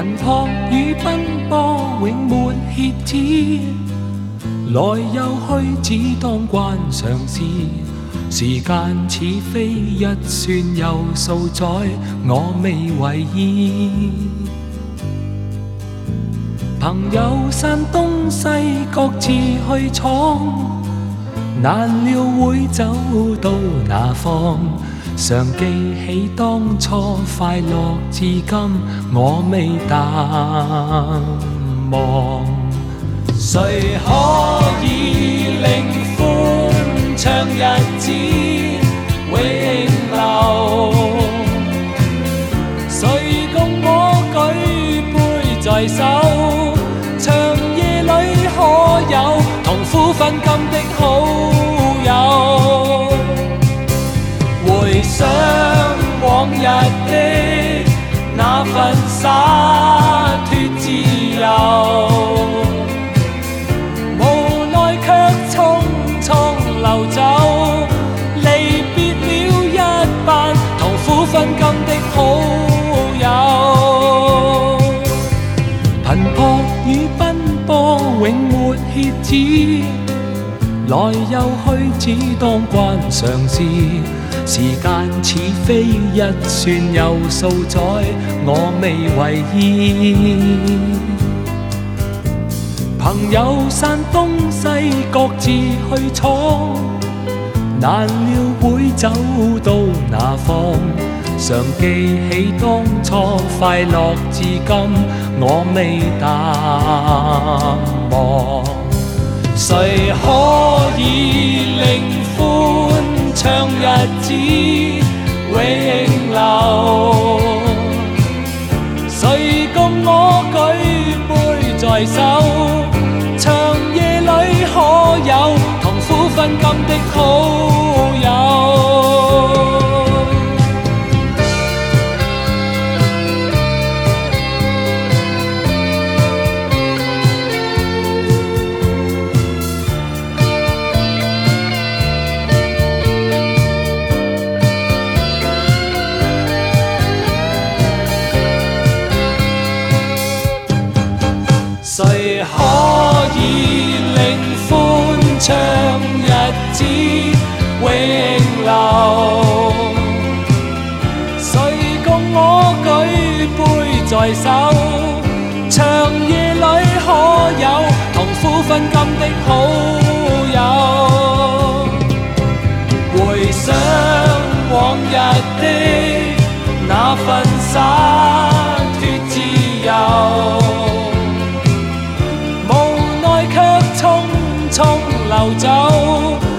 頻撲與奔波永沒歇止，來又去只當慣常事。時間似飛一算又數載，我未為意。朋友散東西各自去闖，難料會走到哪方。常記起當初快樂至今，我未淡忘。誰可以令歡暢日子永留？誰共我舉杯在手？長夜裏可有同苦分甘的好友？回想往日的那份灑脫自由，無奈卻匆匆流走，離別了一班同苦分甘的好友。頻撲與奔波永沒歇止，來又去只當慣常事。時間似飛一算又數載，我未為意。朋友散東西各自去闖，難料會走到哪方。常記起當初快樂至今，我未淡忘。誰可以令歡暢日子永留？誰共我舉杯在手？長夜裏可有同苦分甘的好友？誰可以令歡暢日子永留？誰共我舉杯在手？長夜裏可有同苦分甘的好友？回想往日的那份灑脫自由，匆匆流走。